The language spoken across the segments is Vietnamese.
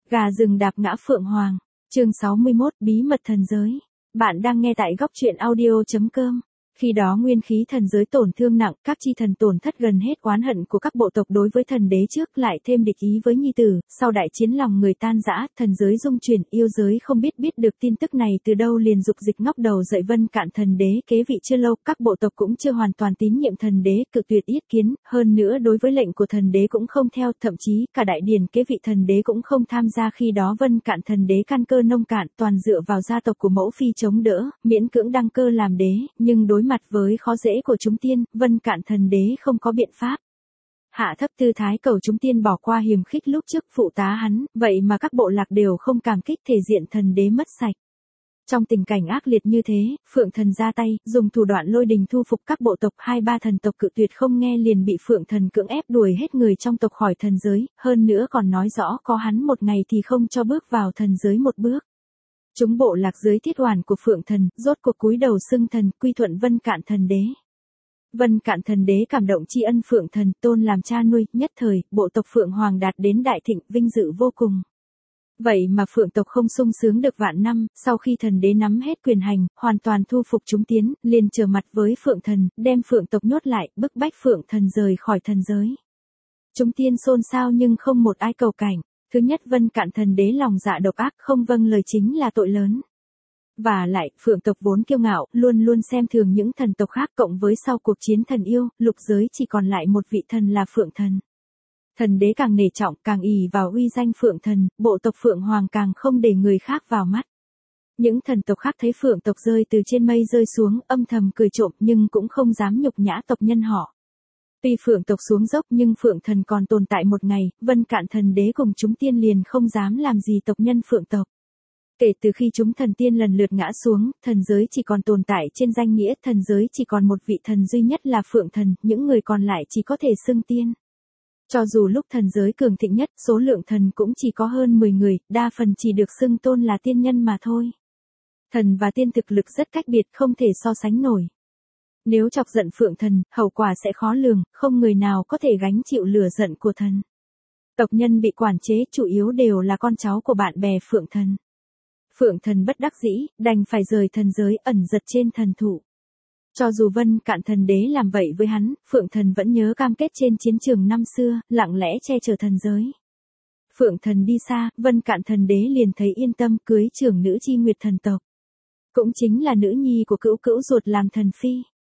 Gà rừng đạp ngã Phượng Hoàng. Chương 61, bí mật thần giới. Bạn đang nghe tại góc truyện audio.com. Khi đó nguyên khí thần giới tổn thương nặng, các chi thần tổn thất gần hết oán hận của các bộ tộc đối với thần đế trước, lại thêm địch ý với nhi tử, sau đại chiến lòng người tan rã, thần giới dung chuyển, yêu giới không biết được tin tức này từ đâu liền dục dịch ngóc đầu dậy Vân Cạn thần đế kế vị chưa lâu, các bộ tộc cũng chưa hoàn toàn tín nhiệm thần đế, cự tuyệt yết kiến, hơn nữa đối với lệnh của thần đế cũng không theo, thậm chí cả đại điển kế vị thần đế cũng không tham gia. Khi đó Vân Cạn thần đế căn cơ nông cạn, toàn dựa vào gia tộc của mẫu phi chống đỡ, miễn cưỡng đăng cơ làm đế, nhưng đối mặt với khó dễ của chúng tiên, Vân Cạn thần đế không có biện pháp. Hạ thấp tư thái cầu chúng tiên bỏ qua hiềm khích lúc trước phụ tá hắn, vậy mà các bộ lạc đều không cảm kích, thể diện thần đế mất sạch. Trong tình cảnh ác liệt như thế, Phượng thần ra tay, dùng thủ đoạn lôi đình thu phục các bộ tộc, 2-3 thần tộc cự tuyệt không nghe liền bị Phượng thần cưỡng ép đuổi hết người trong tộc khỏi thần giới, hơn nữa còn nói rõ có hắn một ngày thì không cho bước vào thần giới một bước. Chúng bộ lạc dưới thiết hoàn của Phượng thần, rốt cuộc cúi đầu xưng thần, quy thuận Vân Cạn thần đế. Vân Cạn thần đế cảm động tri ân Phượng thần, tôn làm cha nuôi, nhất thời, bộ tộc Phượng Hoàng đạt đến đại thịnh, vinh dự vô cùng. Vậy mà Phượng tộc không sung sướng được vạn năm, sau khi thần đế nắm hết quyền hành, hoàn toàn thu phục chúng tiến, liền trở mặt với Phượng thần, đem Phượng tộc nhốt lại, bức bách Phượng thần rời khỏi thần giới. Chúng tiên xôn xao nhưng không một ai cầu cảnh. Thứ nhất, Vân Cạn thần đế lòng dạ độc ác, không vâng lời chính là tội lớn. Và lại, Phượng tộc vốn kiêu ngạo, luôn luôn xem thường những thần tộc khác, cộng với sau cuộc chiến thần yêu, lục giới chỉ còn lại một vị thần là Phượng thần. Thần đế càng nể trọng, càng ỷ vào uy danh Phượng thần, bộ tộc Phượng Hoàng càng không để người khác vào mắt. Những thần tộc khác thấy Phượng tộc rơi từ trên mây rơi xuống, âm thầm cười trộm nhưng cũng không dám nhục nhã tộc nhân họ. Tuy Phượng tộc xuống dốc nhưng Phượng thần còn tồn tại một ngày, Vân Cạn thần đế cùng chúng tiên liền không dám làm gì tộc nhân Phượng tộc. Kể từ khi chúng thần tiên lần lượt ngã xuống, thần giới chỉ còn tồn tại trên danh nghĩa, thần giới chỉ còn một vị thần duy nhất là Phượng thần, những người còn lại chỉ có thể xưng tiên. Cho dù lúc thần giới cường thịnh nhất, số lượng thần cũng chỉ có hơn 10 người, đa phần chỉ được xưng tôn là tiên nhân mà thôi. Thần và tiên thực lực rất cách biệt, không thể so sánh nổi. Nếu chọc giận Phượng thần, hậu quả sẽ khó lường, không người nào có thể gánh chịu lửa giận của thần. Tộc nhân bị quản chế chủ yếu đều là con cháu của bạn bè Phượng thần. Phượng thần bất đắc dĩ, đành phải rời thần giới, ẩn giật trên thần thụ. Cho dù Vân Cạn thần đế làm vậy với hắn, Phượng thần vẫn nhớ cam kết trên chiến trường năm xưa, lặng lẽ che chở thần giới. Phượng thần đi xa, Vân Cạn thần đế liền thấy yên tâm, cưới trưởng nữ Chi Nguyệt thần tộc. Cũng chính là nữ nhi của cữu cữu ruột làm thần phi.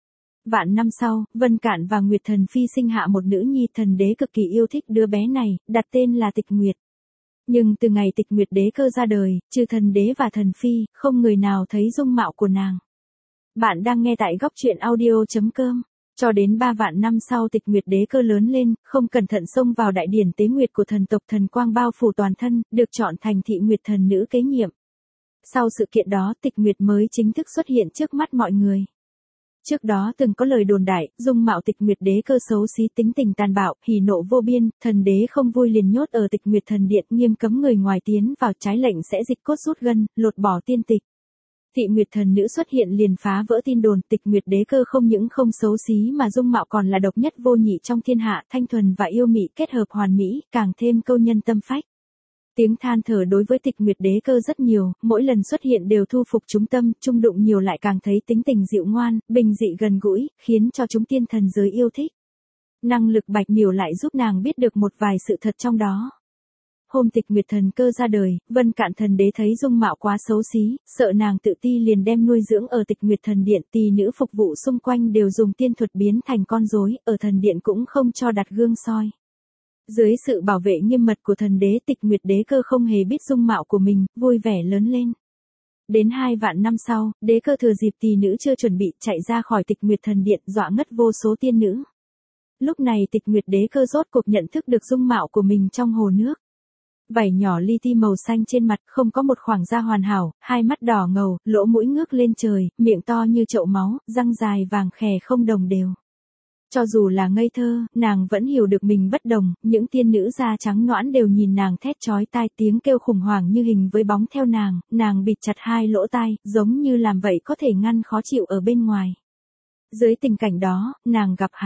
Vạn năm sau, Vân Cạn và Nguyệt thần phi sinh hạ một nữ nhi, thần đế cực kỳ yêu thích đứa bé này, đặt tên là Tịch Nguyệt. Nhưng từ ngày Tịch Nguyệt đế cơ ra đời, trừ thần đế và thần phi, không người nào thấy dung mạo của nàng. Bạn đang nghe tại góc truyện audio.com. Cho đến 3 vạn năm sau Tịch Nguyệt đế cơ lớn lên, không cẩn thận xông vào đại điển tế nguyệt của thần tộc, thần quang bao phủ toàn thân, được chọn thành thị Nguyệt thần nữ kế nhiệm. Sau sự kiện đó Tịch Nguyệt mới chính thức xuất hiện trước mắt mọi người. Trước đó từng có lời đồn đại, dung mạo Tịch Nguyệt đế cơ xấu xí, tính tình tàn bạo, hỉ nộ vô biên, thần đế không vui liền nhốt ở Tịch Nguyệt thần điện, nghiêm cấm người ngoài tiến vào, trái lệnh sẽ dịch cốt rút gân, lột bỏ tiên tịch. Thị Nguyệt thần nữ xuất hiện liền phá vỡ tin đồn, Tịch Nguyệt đế cơ không những không xấu xí mà dung mạo còn là độc nhất vô nhị trong thiên hạ, thanh thuần và yêu mị kết hợp hoàn mỹ, càng thêm câu nhân tâm phách. Tiếng than thở đối với Tịch Nguyệt đế cơ rất nhiều, mỗi lần xuất hiện đều thu phục chúng tâm, chung đụng nhiều lại càng thấy tính tình dịu ngoan, bình dị gần gũi, khiến cho chúng tiên thần giới yêu thích. Năng lực bạch miểu lại giúp nàng biết được một vài sự thật trong đó. Hôm Tịch Nguyệt thần cơ ra đời, Vân Cạn thần đế thấy dung mạo quá xấu xí, sợ nàng tự ti liền đem nuôi dưỡng ở Tịch Nguyệt thần điện, tỳ nữ phục vụ xung quanh đều dùng tiên thuật biến thành con rối, ở thần điện cũng không cho đặt gương soi. Dưới sự bảo vệ nghiêm mật của thần đế, Tịch Nguyệt đế cơ không hề biết dung mạo của mình, vui vẻ lớn lên. Đến 2 vạn năm sau, đế cơ thừa dịp tỳ nữ chưa chuẩn bị, chạy ra khỏi Tịch Nguyệt thần điện, dọa ngất vô số tiên nữ. Lúc này Tịch Nguyệt đế cơ rốt cuộc nhận thức được dung mạo của mình trong hồ nước. Vảy nhỏ li ti màu xanh trên mặt, không có một khoảng da hoàn hảo, hai mắt đỏ ngầu, lỗ mũi ngước lên trời, miệng to như chậu máu, răng dài vàng khè không đồng đều. Cho dù là ngây thơ, nàng vẫn hiểu được mình bất đồng, những tiên nữ da trắng nõn đều nhìn nàng thét chói tai, tiếng kêu khủng hoảng như hình với bóng theo nàng bịt chặt hai lỗ tai, giống như làm vậy có thể ngăn khó chịu ở bên ngoài. Dưới tình cảnh đó, nàng gặp hắn.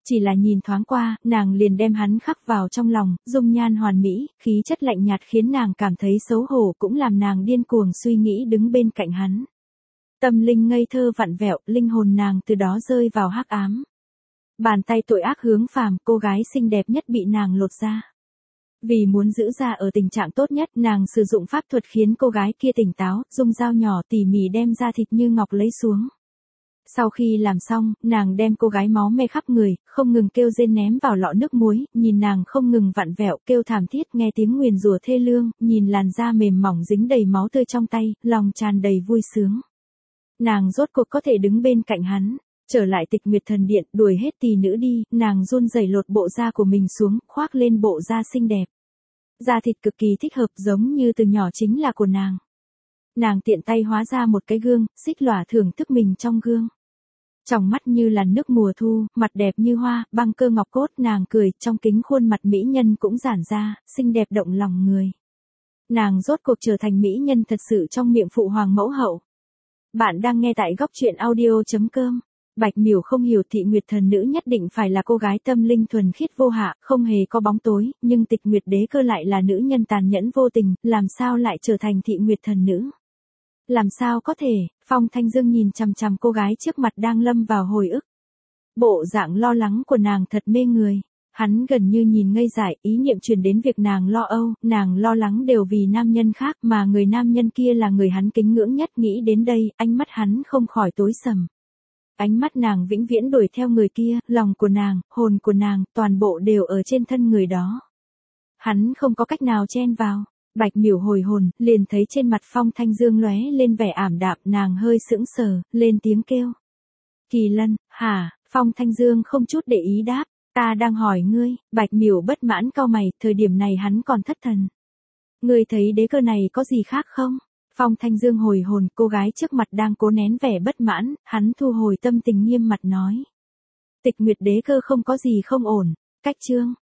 Chỉ là nhìn thoáng qua, nàng liền đem hắn khắc vào trong lòng, dung nhan hoàn mỹ, khí chất lạnh nhạt khiến nàng cảm thấy xấu hổ cũng làm nàng điên cuồng suy nghĩ đứng bên cạnh hắn. Tâm linh ngây thơ vặn vẹo, linh hồn nàng từ đó rơi vào hắc ám. Bàn tay tội ác hướng phàm, cô gái xinh đẹp nhất bị nàng lột ra. Vì muốn giữ ra ở tình trạng tốt nhất, nàng sử dụng pháp thuật khiến cô gái kia tỉnh táo, dùng dao nhỏ tỉ mỉ đem da thịt như ngọc lấy xuống. Sau khi làm xong, nàng đem cô gái máu me khắp người, không ngừng kêu rên ném vào lọ nước muối, nhìn nàng không ngừng vặn vẹo, kêu thảm thiết, nghe tiếng nguyền rủa thê lương, nhìn làn da mềm mỏng dính đầy máu tươi trong tay, lòng tràn đầy vui sướng. Nàng rốt cuộc có thể đứng bên cạnh hắn. Trở lại Tịch Nguyệt Thần Điện, đuổi hết tỳ nữ đi, nàng run rẩy lột bộ da của mình xuống, khoác lên bộ da xinh đẹp. Da thịt cực kỳ thích hợp, giống như từ nhỏ chính là của nàng. Nàng tiện tay hóa ra một cái gương, xích lỏa thưởng thức mình trong gương. Tròng mắt như làn nước mùa thu, mặt đẹp như hoa, băng cơ ngọc cốt, nàng cười, trong kính khuôn mặt mỹ nhân cũng giãn ra, xinh đẹp động lòng người. Nàng rốt cuộc trở thành mỹ nhân thật sự trong miệng phụ hoàng mẫu hậu. Bạn đang nghe tại góc truyện audio.com. Bạch Miểu không hiểu Thị Nguyệt Thần Nữ nhất định phải là cô gái tâm linh thuần khiết vô hạ, không hề có bóng tối, nhưng Tịch Nguyệt Đế Cơ lại là nữ nhân tàn nhẫn vô tình, làm sao lại trở thành Thị Nguyệt Thần Nữ? Làm sao có thể? Phong Thanh Dương nhìn chằm chằm cô gái trước mặt đang lâm vào hồi ức. Bộ dạng lo lắng của nàng thật mê người. Hắn gần như nhìn ngây dại, ý niệm truyền đến việc nàng lo âu, nàng lo lắng đều vì nam nhân khác mà người nam nhân kia là người hắn kính ngưỡng nhất. Nghĩ đến đây, ánh mắt hắn không khỏi tối sầm. Ánh mắt nàng vĩnh viễn đuổi theo người kia, lòng của nàng, hồn của nàng, toàn bộ đều ở trên thân người đó. Hắn không có cách nào chen vào. Bạch Miểu hồi hồn, liền thấy trên mặt Phong Thanh Dương lóe lên vẻ ảm đạm, nàng hơi sững sờ, lên tiếng kêu. Kỳ Lân, hả? Phong Thanh Dương không chút để ý đáp, ta đang hỏi ngươi. Bạch Miểu bất mãn cau mày, thời điểm này hắn còn thất thần. Ngươi thấy đế cơ này có gì khác không? Phong Thanh Dương hồi hồn, cô gái trước mặt đang cố nén vẻ bất mãn, hắn thu hồi tâm tình nghiêm mặt nói. Tịch Nguyệt Đế Cơ không có gì không ổn. Cách chương.